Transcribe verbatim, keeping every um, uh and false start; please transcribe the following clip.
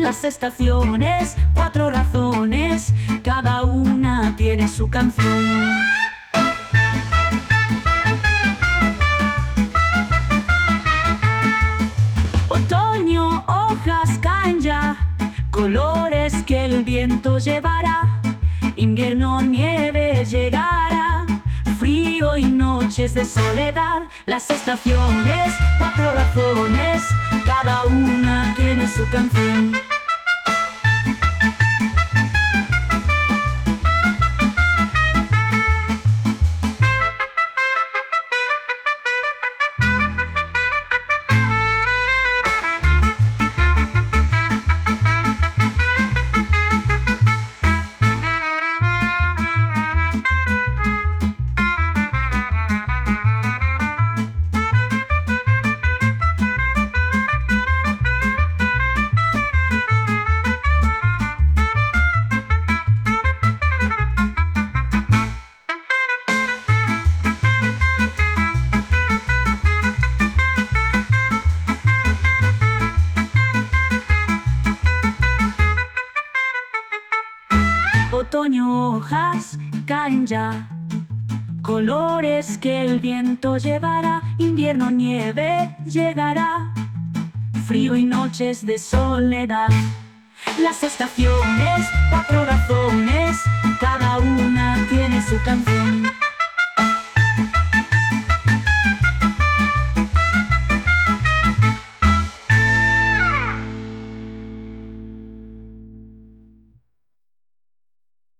Las estaciones, cuatro razones, cada una tiene su canción. Otoño, hojas caen ya, colores que el viento llevará. Invierno, nieve llegará, frío y noches de soledad. Las estaciones, cuatro razones, cada una tiene su canción. Otoño, hojas caen ya, colores que el viento llevará. Invierno, nieve llegará, frío y noches de soledad. Las estaciones, cuatro razones, cada una tiene su canción.